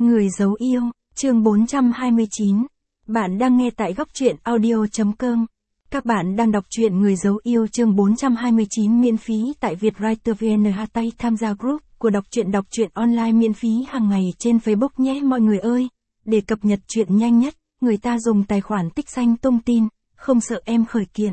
Người giấu yêu, chương 429. Bạn đang nghe tại góc truyện audio.com. Các bạn đang đọc truyện Người giấu yêu chương 429 miễn phí tại Vietwriter VN. Tay tham gia group của đọc truyện online miễn phí hàng ngày trên Facebook nhé mọi người ơi. Để cập nhật truyện nhanh nhất, người ta dùng tài khoản tích xanh tung tin, không sợ em khởi kiện.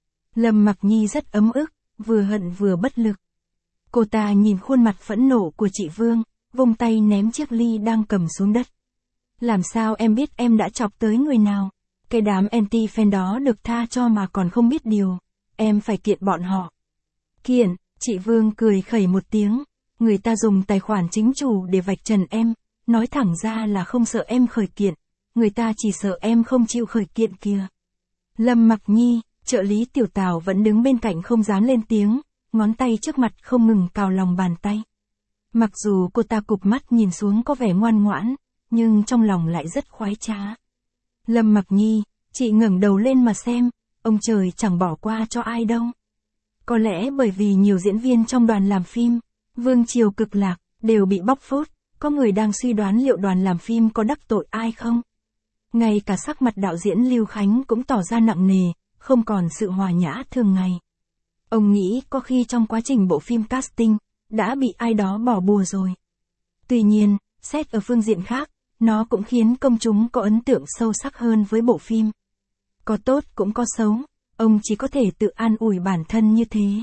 Lâm Mặc Nhi rất ấm ức, vừa hận vừa bất lực. Cô ta nhìn khuôn mặt phẫn nộ của chị Vương, vung tay ném chiếc ly đang cầm xuống đất. Làm sao em biết em đã chọc tới người nào? Cái đám anti-fan đó được tha cho mà còn không biết điều. Em phải kiện bọn họ. Kiện, chị Vương cười khẩy một tiếng. Người ta dùng tài khoản chính chủ để vạch trần em, nói thẳng ra là không sợ em khởi kiện. Người ta chỉ sợ em không chịu khởi kiện kìa. Lâm Mặc Nhi, trợ lý Tiểu Tào vẫn đứng bên cạnh không dám lên tiếng, ngón tay trước mặt không ngừng cào lòng bàn tay. Mặc dù cô ta cụp mắt nhìn xuống có vẻ ngoan ngoãn, nhưng trong lòng lại rất khoái trá. Lâm Mặc Nhi, chị ngẩng đầu lên mà xem, ông trời chẳng bỏ qua cho ai đâu. Có lẽ bởi vì nhiều diễn viên trong đoàn làm phim, Vương Triều Cực Lạc, đều bị bóc phốt, có người đang suy đoán liệu đoàn làm phim có đắc tội ai không. Ngay cả sắc mặt đạo diễn Lưu Khánh cũng tỏ ra nặng nề, không còn sự hòa nhã thường ngày. Ông nghĩ có khi trong quá trình bộ phim casting, đã bị ai đó bỏ bùa rồi. Tuy nhiên, xét ở phương diện khác, nó cũng khiến công chúng có ấn tượng sâu sắc hơn với bộ phim. Có tốt cũng có xấu, ông chỉ có thể tự an ủi bản thân như thế.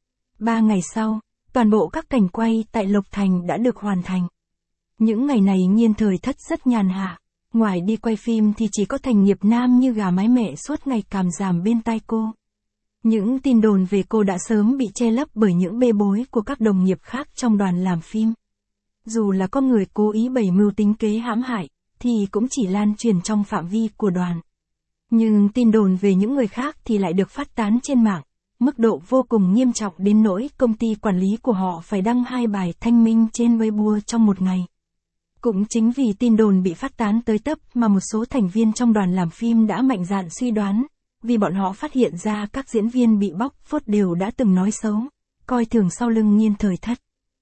3 ngày sau, toàn bộ các cảnh quay tại Lộc Thành đã được hoàn thành. Những ngày này Nhiên Thời Thất rất nhàn hạ, ngoài đi quay phim thì chỉ có Thành Nghiệp Nam như gà mái mẹ suốt ngày càm ràm bên tai cô. Những tin đồn về cô đã sớm bị che lấp bởi những bê bối của các đồng nghiệp khác trong đoàn làm phim. Dù là có người cố ý bày mưu tính kế hãm hại, thì cũng chỉ lan truyền trong phạm vi của đoàn. Nhưng tin đồn về những người khác thì lại được phát tán trên mạng, mức độ vô cùng nghiêm trọng đến nỗi công ty quản lý của họ phải đăng 2 bài thanh minh trên Weibo trong một ngày. Cũng chính vì tin đồn bị phát tán tới tấp mà một số thành viên trong đoàn làm phim đã mạnh dạn suy đoán, vì bọn họ phát hiện ra các diễn viên bị bóc phốt đều đã từng nói xấu, coi thường sau lưng Nhiên Thời Thất.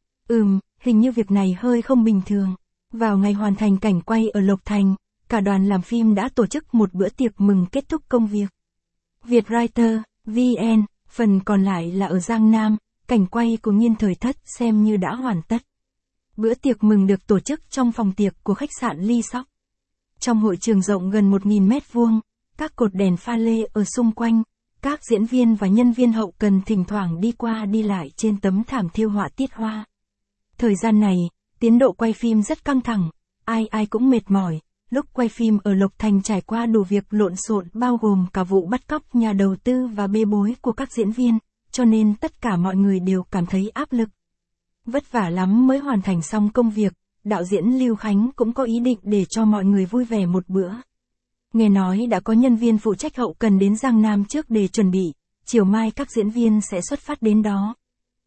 Hình như việc này hơi không bình thường. Vào ngày hoàn thành cảnh quay ở Lộc Thành, cả đoàn làm phim đã tổ chức một bữa tiệc mừng kết thúc công việc. Vietwriter, VN, phần còn lại là ở Giang Nam, cảnh quay của Nhiên Thời Thất xem như đã hoàn tất. Bữa tiệc mừng được tổ chức trong phòng tiệc của khách sạn Ly Sóc. Trong hội trường rộng gần 1.000 mét vuông, các cột đèn pha lê ở xung quanh, các diễn viên và nhân viên hậu cần thỉnh thoảng đi qua đi lại trên tấm thảm thêu họa tiết hoa. Thời gian này, tiến độ quay phim rất căng thẳng, ai cũng mệt mỏi. Lúc quay phim ở Lộc Thành trải qua đủ việc lộn xộn bao gồm cả vụ bắt cóc nhà đầu tư và bê bối của các diễn viên, cho nên tất cả mọi người đều cảm thấy áp lực. Vất vả lắm mới hoàn thành xong công việc, đạo diễn Lưu Khánh cũng có ý định để cho mọi người vui vẻ một bữa. Nghe nói đã có nhân viên phụ trách hậu cần đến Giang Nam trước để chuẩn bị, chiều mai các diễn viên sẽ xuất phát đến đó.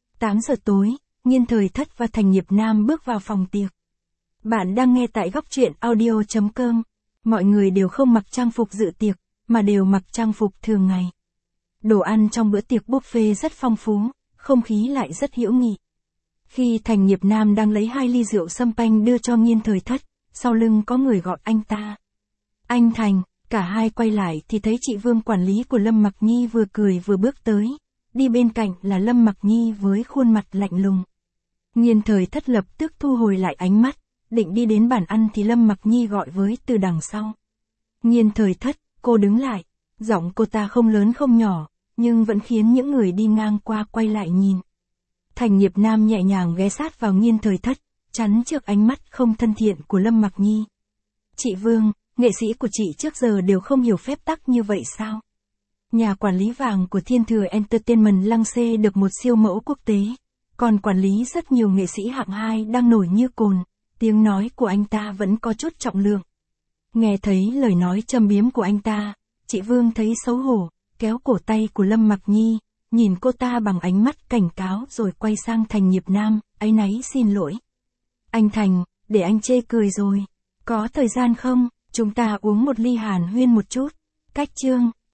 8 giờ tối, Nhiên Thời Thất và Thành Nghiệp Nam bước vào phòng tiệc. Bạn đang nghe tại góc truyện audio.com. Mọi người đều không mặc trang phục dự tiệc, mà đều mặc trang phục thường ngày. Đồ ăn trong bữa tiệc buffet rất phong phú, không khí lại rất hữu nghị. Khi Thành Nghiệp Nam đang lấy 2 ly rượu sâm panh đưa cho Nhiên Thời Thất, sau lưng có người gọi anh ta. Anh Thành, cả hai quay lại thì thấy chị Vương quản lý của Lâm Mặc Nhi vừa cười vừa bước tới. Đi bên cạnh là Lâm Mặc Nhi với khuôn mặt lạnh lùng. Nhiên Thời Thất lập tức thu hồi lại ánh mắt, định đi đến bàn ăn thì Lâm Mặc Nhi gọi với từ đằng sau. Nhiên Thời Thất, cô đứng lại. Giọng cô ta không lớn không nhỏ, nhưng vẫn khiến những người đi ngang qua quay lại nhìn. Thành Nghiệp Nam nhẹ nhàng ghé sát vào Nhiên Thời Thất, chắn trước ánh mắt không thân thiện của Lâm Mặc Nhi. Chị Vương, nghệ sĩ của chị trước giờ đều không hiểu phép tắc như vậy sao? Nhà quản lý vàng của Thiên Thừa Entertainment lăng xê được một siêu mẫu quốc tế, còn quản lý rất nhiều nghệ sĩ hạng 2 đang nổi như cồn, tiếng nói của anh ta vẫn có chút trọng lượng. Nghe thấy lời nói châm biếm của anh ta, chị Vương thấy xấu hổ, kéo cổ tay của Lâm Mặc Nhi, nhìn cô ta bằng ánh mắt cảnh cáo rồi quay sang Thành Nghiệp Nam, áy náy xin lỗi. Anh Thành, để anh chê cười rồi. Có thời gian không, chúng ta uống một ly hàn huyên một chút. Cách chương.